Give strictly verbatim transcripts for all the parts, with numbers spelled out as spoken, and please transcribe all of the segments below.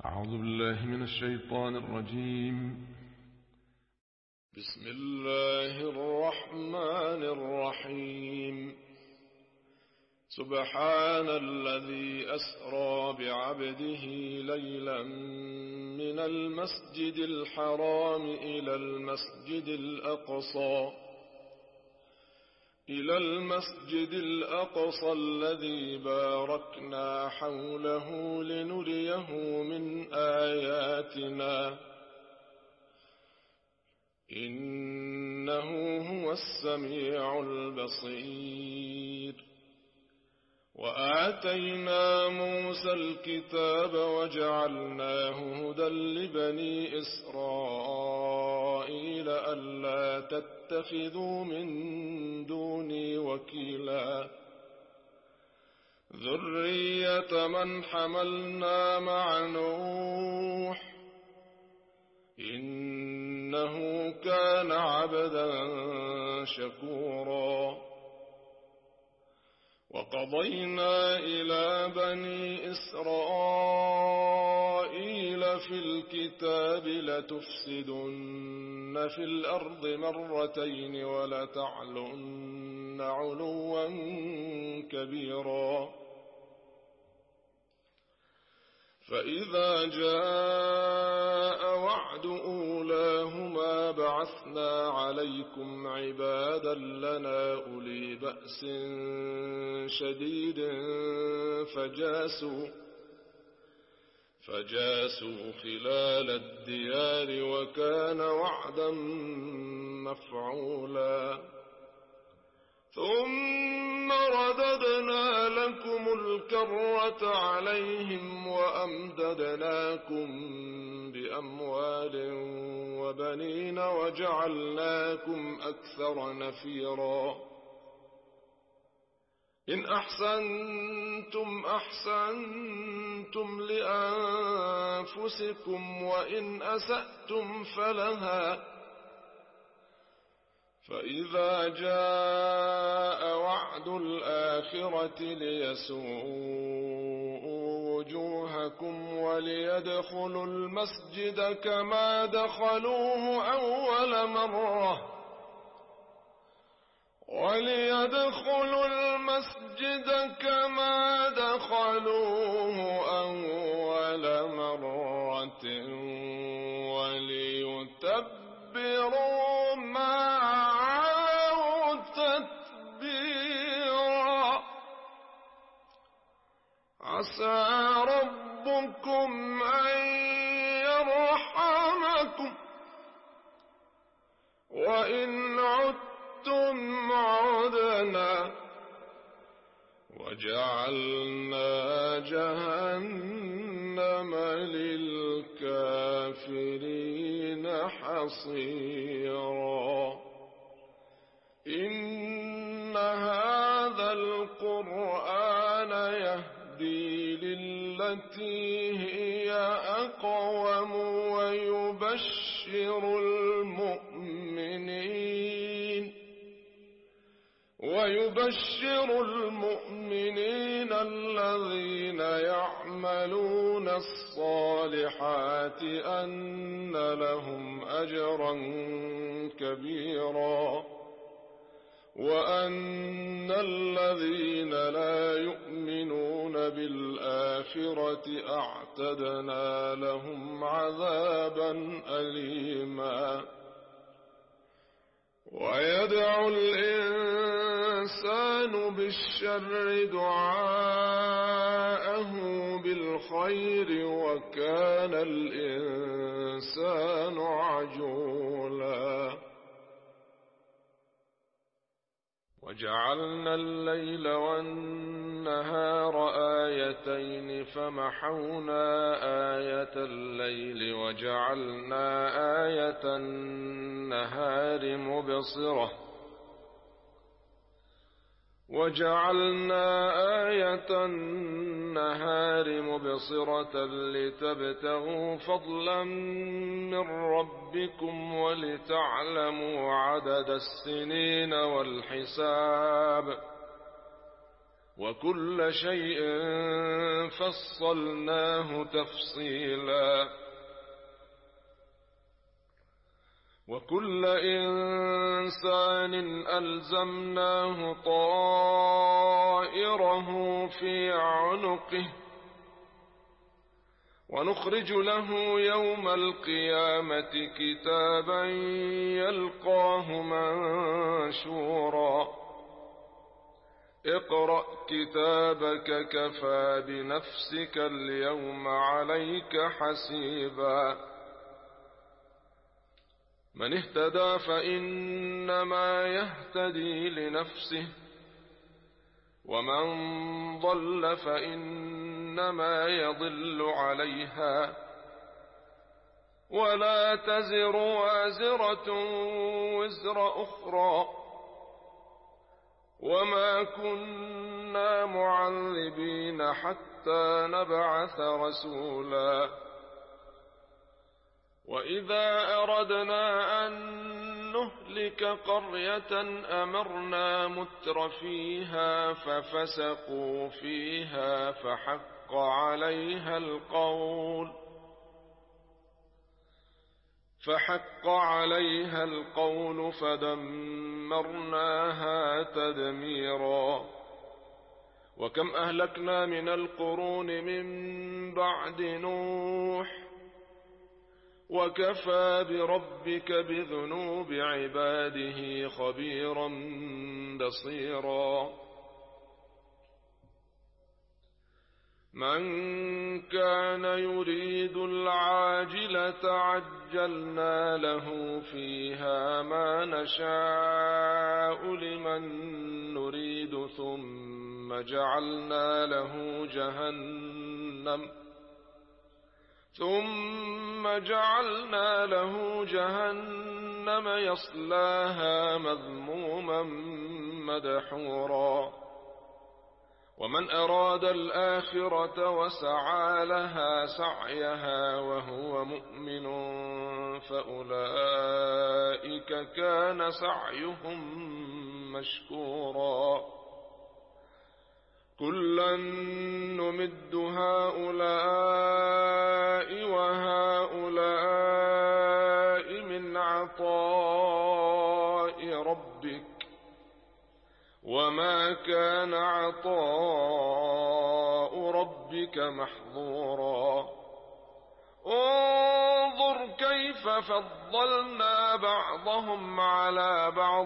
أعوذ بالله من الشيطان الرجيم. بسم الله الرحمن الرحيم. سبحان الذي أسرى بعبده ليلا من المسجد الحرام إلى المسجد الأقصى إلى المسجد الأقصى الذي باركنا حوله لنريه من آياتنا إنه هو السميع البصير. وآتينا موسى الكتاب وجعلناه هدى لبني إسرائيل ألا تتخذوا من دوني وكيلا ذرية من حملنا مع نوح إنه كان عبدا شكورا. وقضينا إلى بني إسرائيل في الكتاب لتفسدن في الأرض مرتين ولتعلن علوا كبيرا. فإذا جاء وعد أولاهما بعثنا عليكم عبادا لنا أولي بأس شديد فجاسوا فجاسوا خلال الديار وكان وعدا مفعولا. ثم رددنا لكم الكرة عليهم وأمددناكم بأموال وبنين وجعلناكم أكثر نفيرا. إن أحسنتم أحسنتم لأنفسكم وإن أسأتم فلها. فإذا جاء وعد الآخرة ليسوءوا وجوهكم وليدخلوا المسجد كما دخلوه أول مرة وليدخلوا المسجد كما دخلوه أول مرة وليتبروا ما علوا تتبيرا. عسى ربكم أن يرحمكم وإن عدتم عدنا وجعلنا جهنم للكافرين حصيرا. إن هذا القرآن يهدي للتي هي أقوم ويبشر المؤمنين ويبشر المؤمنين الذين يعملون الصالحات أن لهم أجرا كبيرا وأن الذين لا يؤمنون بالآخرة أعتدنا لهم عذابا أليما. ويدعو الإنسان بالشر دعاءه بالخير وكان الإنسان عجولا. وجعلنا الليل والنهار آيتين فمحونا آية الليل وجعلنا آية النهار مبصرة وجعلنا آية النهار مبصرة لتبتغوا فضلا من ربكم ولتعلموا عدد السنين والحساب وكل شيء فصلناه تفصيلا وكل إنسان ألزمناه طائره في عنقه ونخرج له يوم القيامة كتابا يلقاه منشورا اقرأ كتابك كفى بنفسك اليوم عليك حسيبا من اهتدى فإنما يهتدي لنفسه ومن ضل فإنما يضل عليها ولا تزر وازرة وزر أخرى وما كنا معذبين حتى نبعث رسولا وإذا أردنا أن نهلك قرية أمرنا متر فيها ففسقوا فيها فحق عليها القول فحق عليها القول فدمرناها تدميرا وكم أهلكنا من القرون من بعد نوح وكفى بربك بذنوب عباده خبيرا بصيرا من كان يريد العاجلة عجلنا له فيها ما نشاء لمن نريد ثم جعلنا له جهنم ثم جعلنا له جهنم يصلاها مذموما مدحورا ومن أراد الآخرة وسعى لها سعيها وهو مؤمن فأولئك كان سعيهم مشكورا كلا نمد هؤلاء وهؤلاء من عطاء ربك وما كان عطاء ربك محظورا انظر كيف فضلنا بعضهم على بعض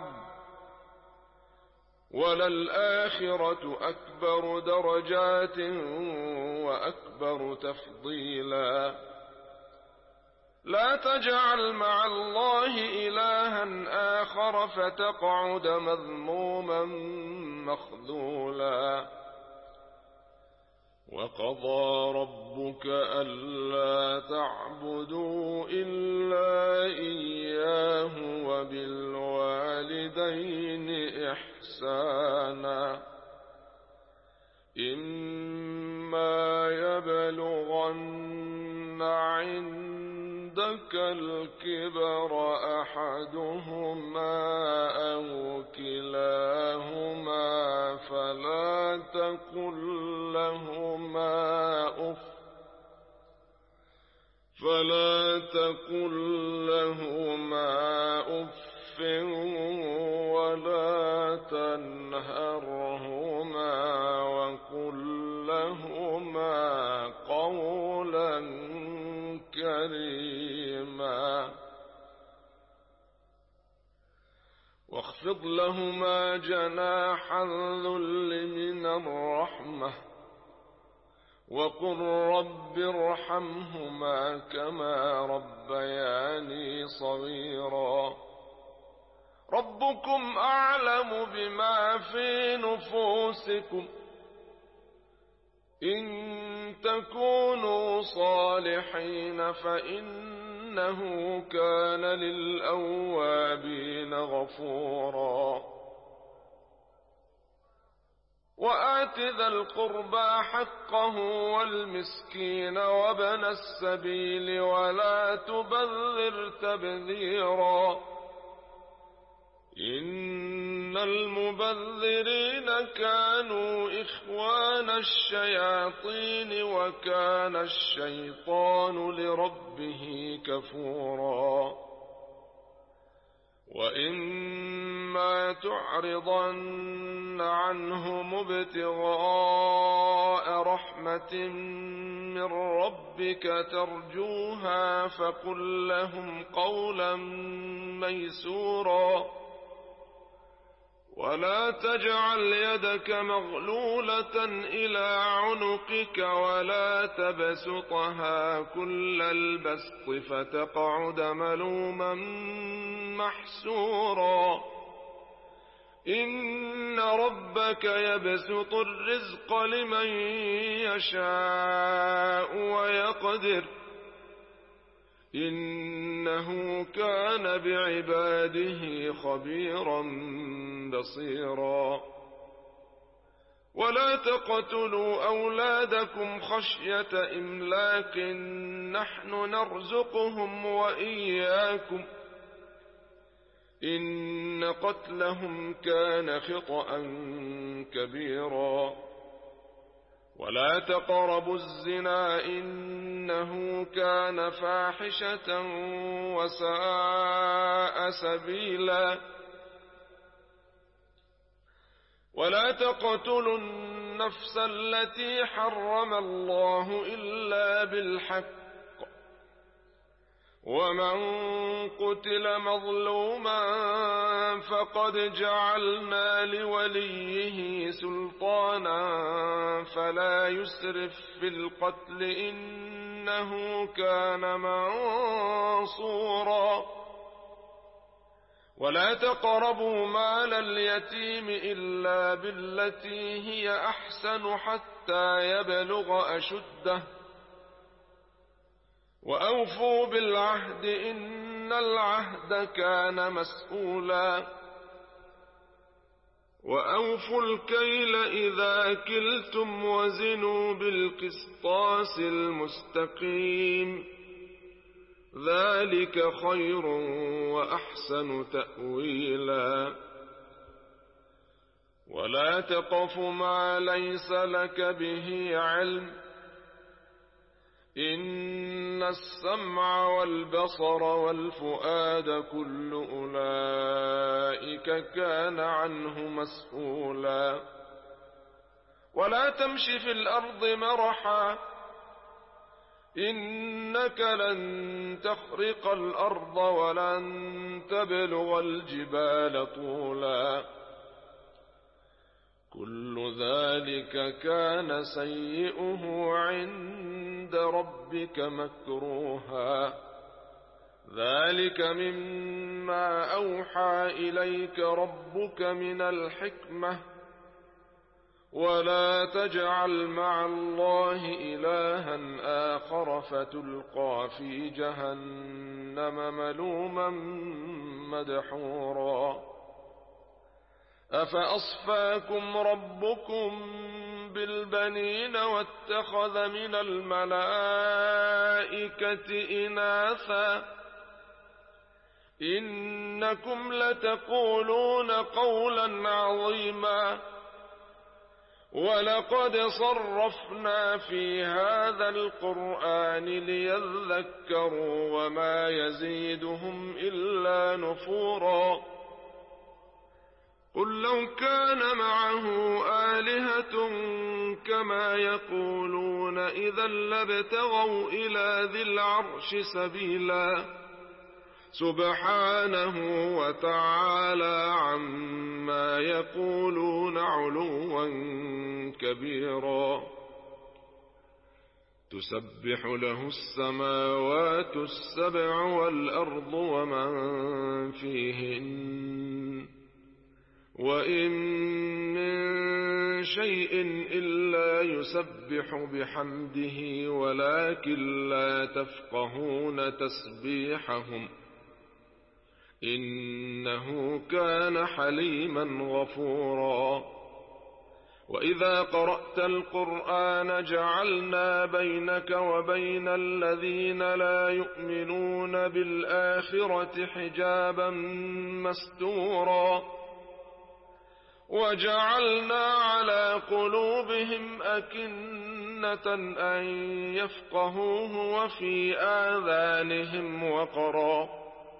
وللآخرة أكبر درجات وأكبر تفضيلا لا تجعل مع الله إلها آخر فتقعد مذموما مخذولا وقضى ربك ألا تعبدوا إلا إياه وبالوالدين إحسانا إما يبلغن عندك الكبر أحدهما أو كلاهما فلا تقل لهما أف فلا تقل لهما أف ولا تنهرهما وقل لهما قولا كريما واخفض لهما جناح الذل من الرحمة وقل رب ارحمهما كما ربياني صغيرا ربكم أعلم بما في نفوسكم إن تكونوا صالحين فإنه كان للأوابين غفورا وآت ذا القربى حقه والمسكين وابن السبيل ولا تبذر تبذيرا إن المبذرين كانوا إخوان الشياطين وكان الشيطان لربه كفورا وإما تعرضن عنهم ابتغاء رحمة من ربك ترجوها فقل لهم قولا ميسورا ولا تجعل يدك مغلولة إلى عنقك ولا تبسطها كل البسط فتقعد ملوما محسورا إن ربك يبسط الرزق لمن يشاء ويقدر إنه كان بعباده خبيرا بصيرا ولا تقتلوا أولادكم خشية إملاق نحن نرزقهم وإياكم إن قتلهم كان خطأ كبيرا ولا تقربوا الزنا إنه كان فاحشة وساء سبيلا ولا تقتلوا النفس التي حرم الله إلا بالحق ومن قتل مظلوما فقد جعلنا لوليه سلطانا فلا يسرف في القتل إنه كان منصورا ولا تقربوا مال اليتيم إلا بالتي هي أحسن حتى يبلغ أشده وأوفوا بالعهد إن العهد كان مسؤولا وأوفوا الكيل إذا كلتم وزنوا بالقسطاس المستقيم ذلك خير وأحسن تأويلا ولا تقف ما ليس لك به علم إن السمع والبصر والفؤاد كل أولئك كان عنه مسؤولا ولا تمش في الأرض مرحا إنك لن تخرق الأرض ولن تبلغ الجبال طولا كل ذلك كان سيئه عند ربك مكروها ذلك مما أوحى إليك ربك من الحكمة ولا تجعل مع الله إلها آخر فتلقى في جهنم ملوما مدحورا أفأصفاكم ربكم بالبنين واتخذ من الملائكة إناثا إنكم لتقولون قولا عظيما ولقد صرفنا في هذا القرآن ليذكروا وما يزيدهم إلا نفورا قل لو كان معه آلهة كما يقولون إذا لابتغوا إلى ذي العرش سبيلا سبحانه وتعالى عما يقولون علوا كبيرا تسبح له السماوات السبع والأرض ومن فيهن وإن من شيء إلا يسبح بحمده ولكن لا تفقهون تسبيحهم إنه كان حليما غفورا وإذا قرأت القرآن جعلنا بينك وبين الذين لا يؤمنون بالآخرة حجابا مستورا وجعلنا على قلوبهم أكنة أن يفقهوه وفي آذانهم وقرا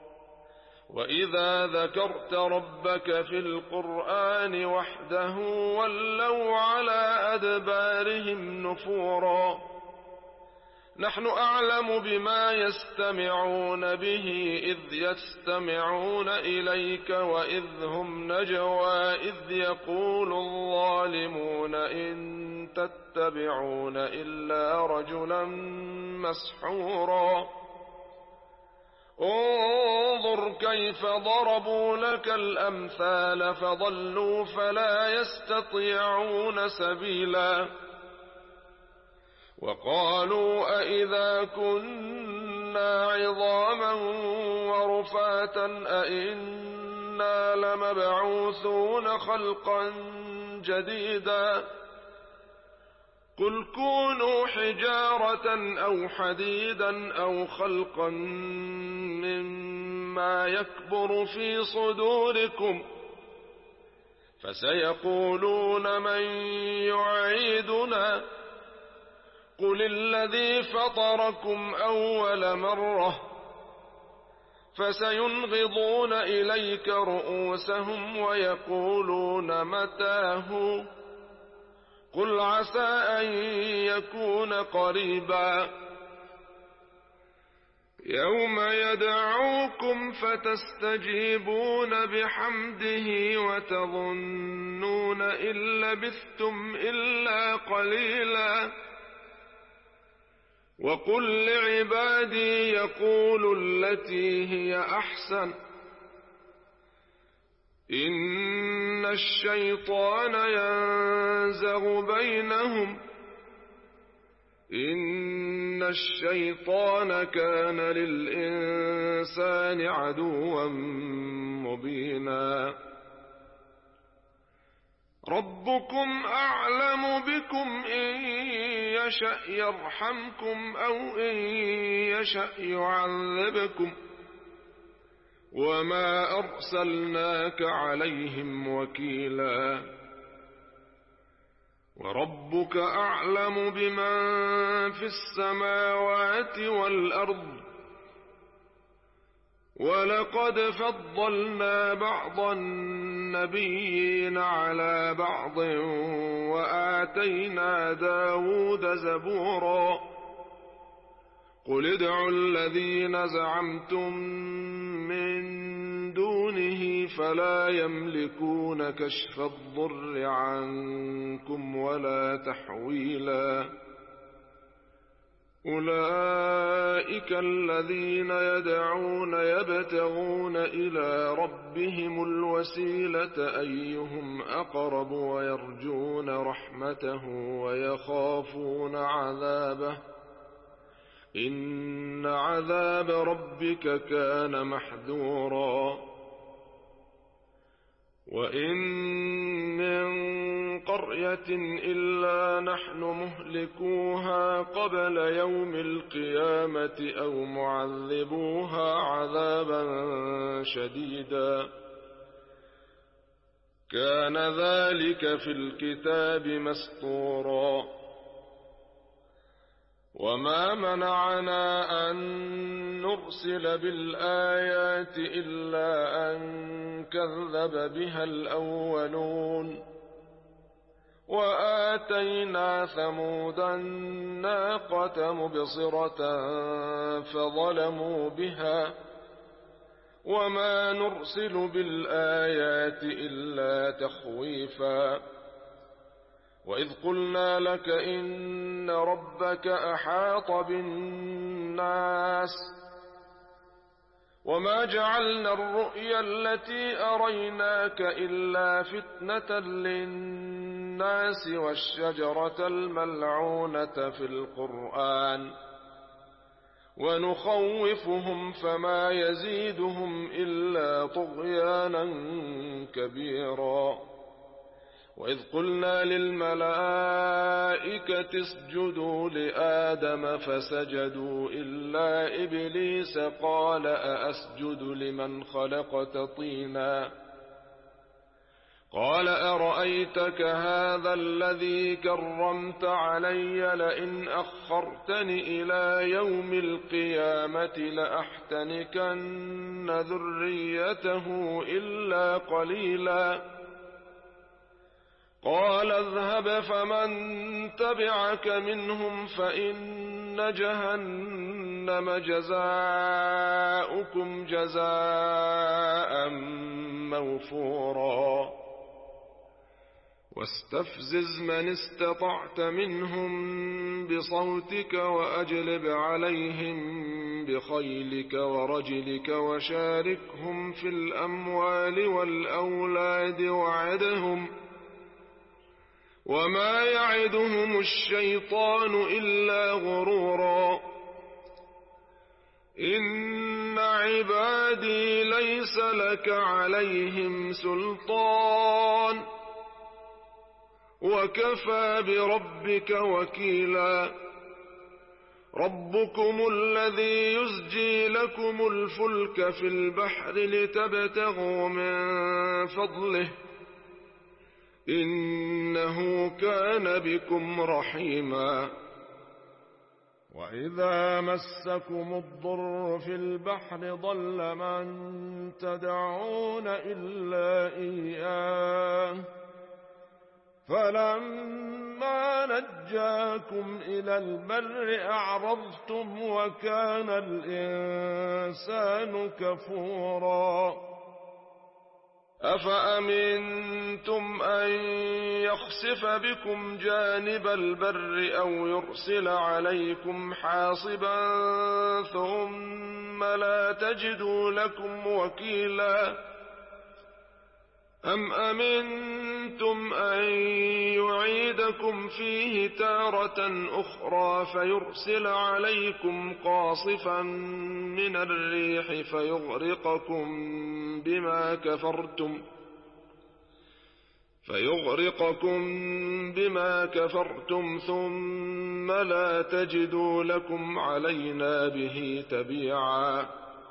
وإذا ذكرت ربك في القرآن وحده ولوا على أدبارهم نفورا نحن أعلم بما يستمعون به إذ يستمعون إليك وإذ هم نجوى إذ يقول الظالمون إن تتبعون إلا رجلا مسحورا انظر كيف ضربوا لك الأمثال فضلوا فلا يستطيعون سبيلا وقالوا أئذا كنا عظاما ورفاتا أئنا لمبعوثون خلقا جديدا قل كونوا حجارة أو حديدا أو خلقا مما يكبر في صدوركم فسيقولون من يعيدنا قل الذي فطركم أول مرة فسينغضون إليك رؤوسهم ويقولون متاه قل عسى أن يكون قريبا يوم يدعوكم فتستجيبون بحمده وتظنون إن لبثتم إلا قليلا وقل لعبادي يقولوا التي هي أحسن إن الشيطان ينزغ بينهم إن الشيطان كان للإنسان عدوا مبينا ربكم أعلم بكم إن يشأ يرحمكم أو إن يشأ يعذبكم وما أرسلناك عليهم وكيلا وربك أعلم بمن في السماوات والأرض ولقد فضلنا بعض النبيين على بعض وآتينا داود زبورا قل ادعوا الذين زعمتم من دونه فلا يملكون كشف الضر عنكم ولا تحويلا أولئك الذين يدعون يبتغون إلى ربهم الوسيلة أيهم أقرب ويرجون رحمته ويخافون عذابه إن عذاب ربك كان محذورا وإن من قرية إلا نحن مهلكوها قبل يوم القيامة أو معذبوها عذابا شديدا كان ذلك في الكتاب مسطورا وما منعنا أن نرسل بالآيات إلا أن كذب بها الأولون وآتينا ثمود الناقة مبصرة فظلموا بها وما نرسل بالآيات إلا تخويفا وإذ قلنا لك إن ربك أحاط بالناس وما جعلنا الرؤيا التي أريناك إلا فتنة للناس والشجرة الملعونة في القرآن ونخوفهم فما يزيدهم إلا طغيانا كبيرا وإذ قلنا للملائكة اسجدوا لآدم فسجدوا إلا إبليس قال أأسجد لمن خلقت طينا قال أرأيتك هذا الذي كرمت علي لئن أخرتني إلى يوم القيامة لأحتنكن ذريته إلا قليلا قال اذهب فمن تبعك منهم فإن جهنم جزاؤكم جزاء موفورا واستفزز من استطعت منهم بصوتك وأجلب عليهم بخيلك ورجلك وشاركهم في الأموال والأولاد وعدهم وما يعدهم الشيطان إلا غرورا إن عبادي ليس لك عليهم سلطان وكفى بربك وكيلا ربكم الذي يزجي لكم الفلك في البحر لتبتغوا من فضله إنه كان بكم رحيما وإذا مسكم الضر في البحر ضل من تدعون إلا إياه فلما نجاكم إلى البر أعرضتم وكان الإنسان كفورا أفأمنتم أن يخسف بكم جانب البر أو يرسل عليكم حاصبا ثم لا تجدوا لكم وكيلا أم أمنتم أن يعيدكم فيه تارة أخرى فيرسل عليكم قاصفا من الريح فيغرقكم بما كفرتم فيغرقكم بما كفرتم ثم لا تجدوا لكم علينا به تبيعا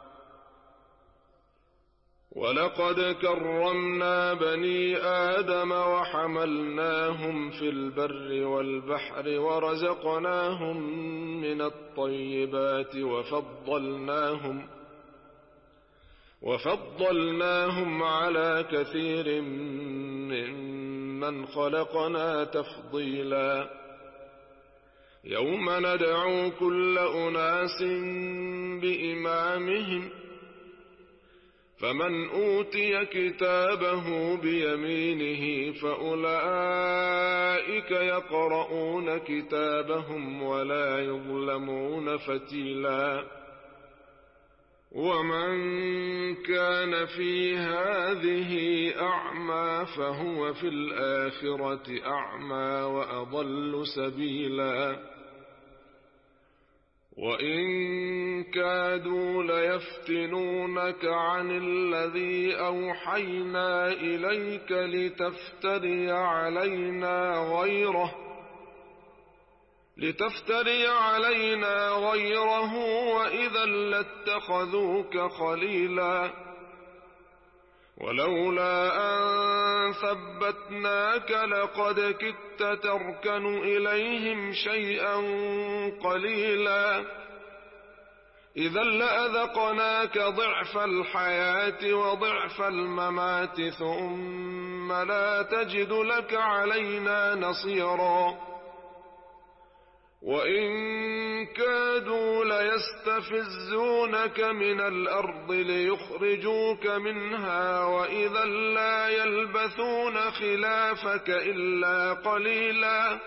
ولقد كرمنا بني آدم وحملناهم في البر والبحر ورزقناهم من الطيبات وفضلناهم وفضلناهم على كثير ممن خلقنا تفضيلا يوم ندعو كل أناس بإمامهم فمن أوتي كتابه بيمينه فأولئك يقرؤون كتابهم ولا يظلمون فتيلا ومن كان في هذه أعمى فهو في الآخرة أعمى وأضل سبيلا وإن كادوا ليفتنونك عن الذي أوحينا إليك لتفتري علينا غيره لتفتري علينا غيره وإذا لاتخذوك خليلا ولولا أن ثبتناك لقد كدت تركن إليهم شيئا قليلا إذا لأذقناك ضعف الحياة وضعف الممات ثم لا تجد لك علينا نصيرا وإن كادوا ليستفزونك من الأرض ليخرجوك منها وإذا لا يلبثون خلافك إلا قليلا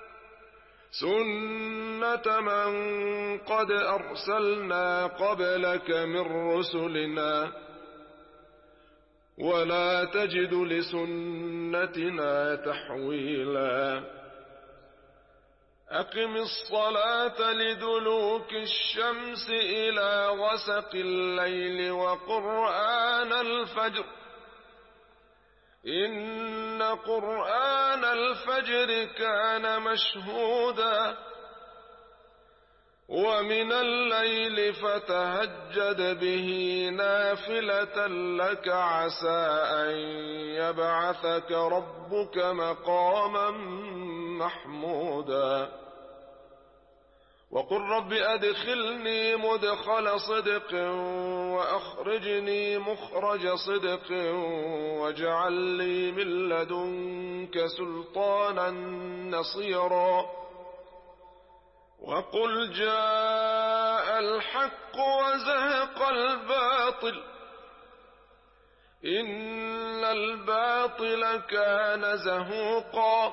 سنة من قد أرسلنا قبلك من رسلنا ولا تجد لسنتنا تحويلا أقم الصلاة لدلوك الشمس إلى غسق الليل وقرآن الفجر إن قرآن الفجر كان مشهودا ومن الليل فتهجد به نافلة لك عسى أن يبعثك ربك مقاما محمودا وقل رب أدخلني مدخل صدق وأخرجني مخرج صدق واجعل لي من لدنك سلطانا نصيرا وقل جاء الحق وزهق الباطل إن الباطل كان زهوقا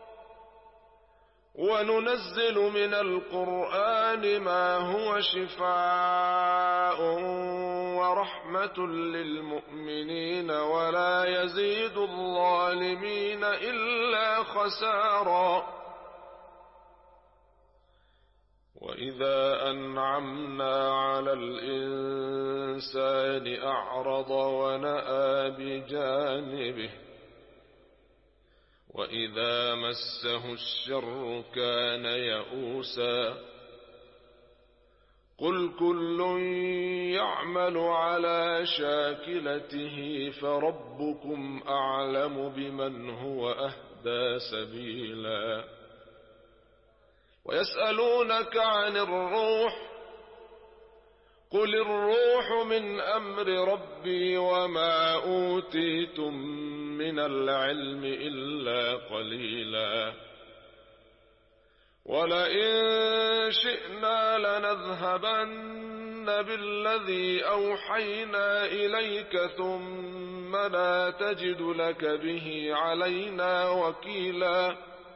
وننزل من القرآن ما هو شفاء ورحمة للمؤمنين ولا يزيد الظالمين إلا خسارا وإذا أنعمنا على الإنسان أعرض ونأى بجانبه وإذا مسه الشر كان يئوسا قل كل يعمل على شاكلته فربكم أعلم بمن هو أهدى سبيلا ويسألونك عن الروح قل الروح من أمر ربي وما أوتيتم من العلم إلا قليلا ولئن شئنا لنذهبن بالذي أوحينا إليك ثم لا تجد لك به علينا وكيلا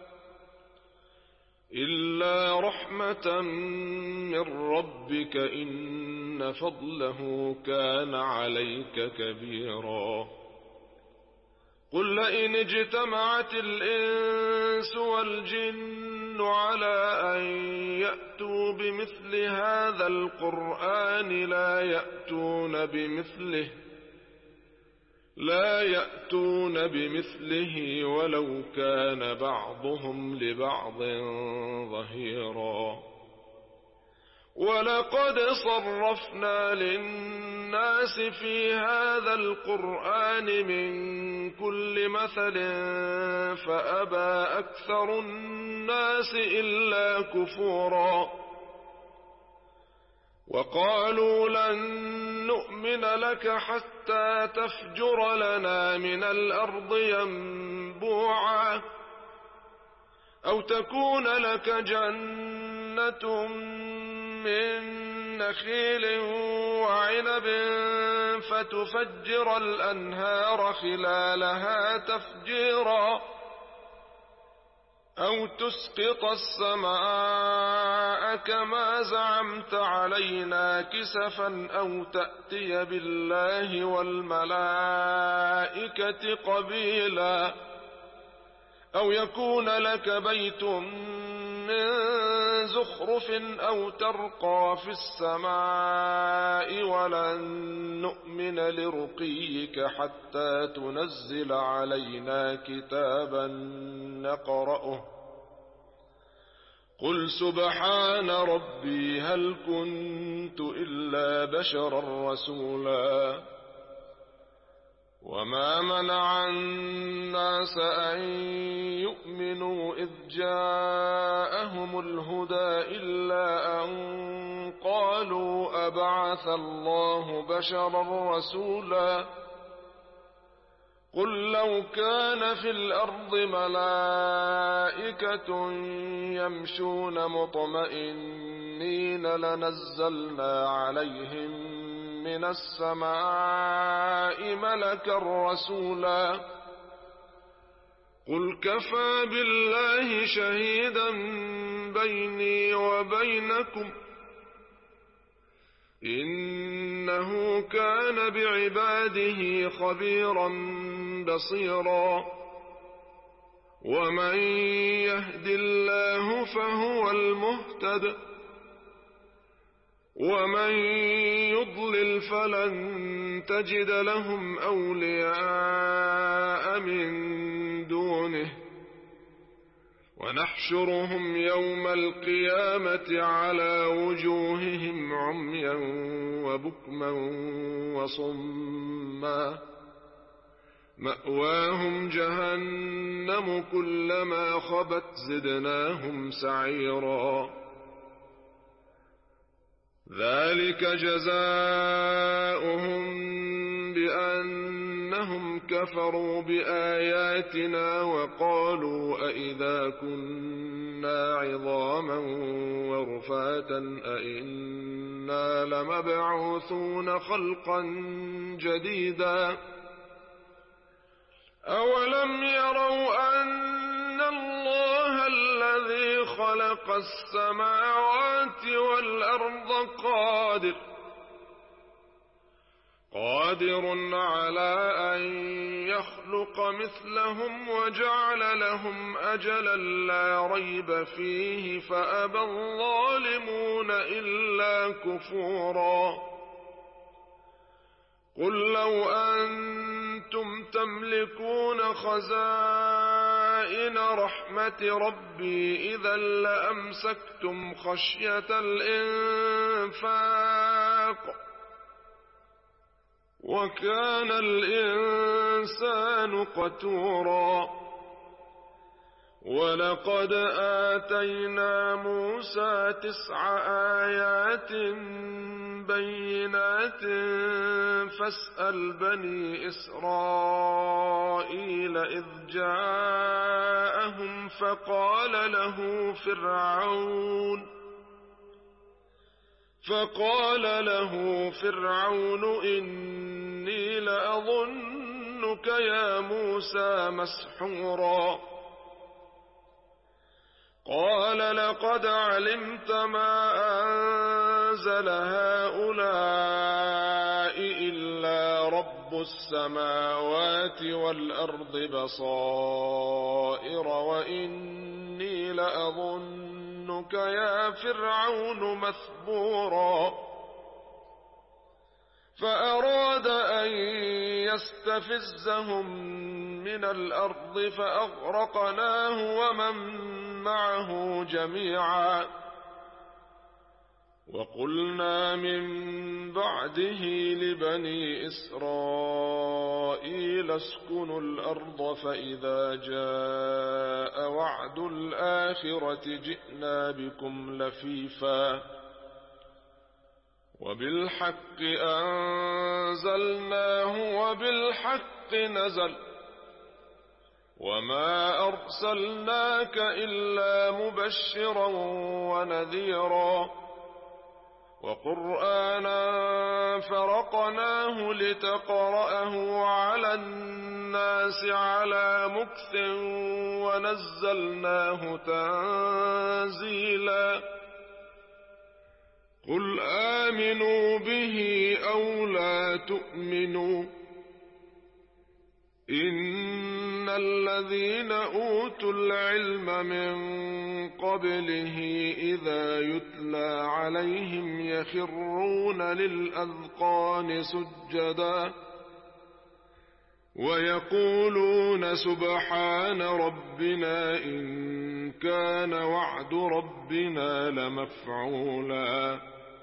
إلا رحمة من ربك إن فضله كان عليك كبيرا قل لئن اجتمعت الإنس والجن على أن يأتوا بمثل هذا القرآن لا يأتون بمثله لا يأتون بمثله ولو كان بعضهم لبعض ظهيرا ولقد صرفنا للناس في هذا القرآن من كل مثل فأبى أكثر الناس إلا كفورا وقالوا لن نؤمن لك حتى تفجر لنا من الأرض ينبوعا أو تكون لك جنة من نخيل وعنب فتفجر الأنهار خلالها تفجيرا أو تسقط السماء كما زعمت علينا كسفا أو تأتي بالله والملائكة قبيلا أو يكون لك بيت من زخرف أو ترقى في السماء ولن نؤمن لرقيك حتى تنزل علينا كتابا نقرأه قل سبحان ربي هل كنت إلا بشرا رسولا وما منع الناس أن يؤمنوا إذ جاءهم الهدى إلا أن قالوا أبعث الله بشرا رسولا قل لو كان في الأرض ملائكة يمشون مطمئنين لنزلنا عليهم من السماء ملكا رسولا قل كفى بالله شهيدا بيني وبينكم إنه كان بعباده خبيرا بصيرا ومن يهد الله فهو المهتد ومن يضلل فلن تجد لهم أولياء من دونه ونحشرهم يوم القيامة على وجوههم عميا وبكما وصما مأواهم جهنم كلما خبت زدناهم سعيرا ذلك جزاؤهم بأنهم كفروا بآياتنا وقالوا أئذا كنا عظاما ورفاتا أئنا لمبعوثون خلقا جديدا أولم يروا أن الله الذي خلق السماوات والأرض قادر قادر على أن يخلق مثلهم وجعل لهم أجلا لا ريب فيه فأبى الظالمون إلا كفورا قل لو أنتم تملكون خزائن رحمة ربي إذا لأمسكتم خشية الإنفاق وكان الإنسان قتورا ولقد آتينا موسى تسع آيات بينات فاسأل بني إسرائيل إذ جاءهم فقال له فرعون فقال له فرعون إني لأظنك يا موسى مسحورا قال لقد علمت ما أنزل هؤلاء إلا رب السماوات والأرض بصائر وإني لأظنك يا فرعون مثبورا فأراد أن يستفزهم من الأرض فأغرقناه ومن معه جميعا وقلنا من بعده لبني إسرائيل اسكنوا الأرض فإذا جاء وعد الآخرة جئنا بكم لفيفا وبالحق أنزلناه وبالحق نزل وما أرسلناك إلا مبشرا ونذيرا وقرآنا فرقناه لتقرأه على الناس على مكث ونزلناه تنزيلا قل آمنوا به أو لا تؤمنوا إن الذين أوتوا العلم من قبله إذا يتلى عليهم يخرون للأذقان سجدا ويقولون سبحان ربنا إن كان وعد ربنا لمفعولا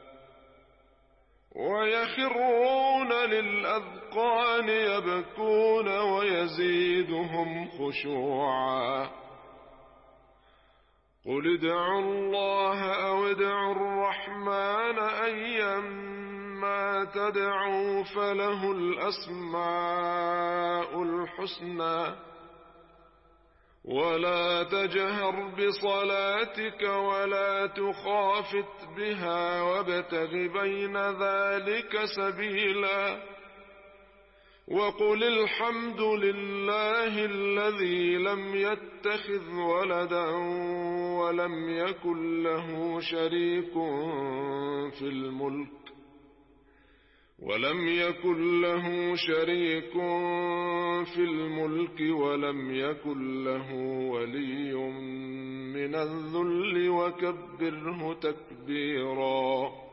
ويخرون للأذقان يبكون ويزيدهم خشوعا قل ادعوا الله أو ادعوا الرحمن أيما تدعوا فله الأسماء الحسنى ولا تجهر بصلاتك ولا تخافت بها وابتغ بين ذلك سبيلا وقل الحمد لله الذي لم يتخذ ولدا ولم يكن له شريك في الملك ولم يكن له شريك في الملك ولم يكن له ولي من الذل وكبره تكبيرا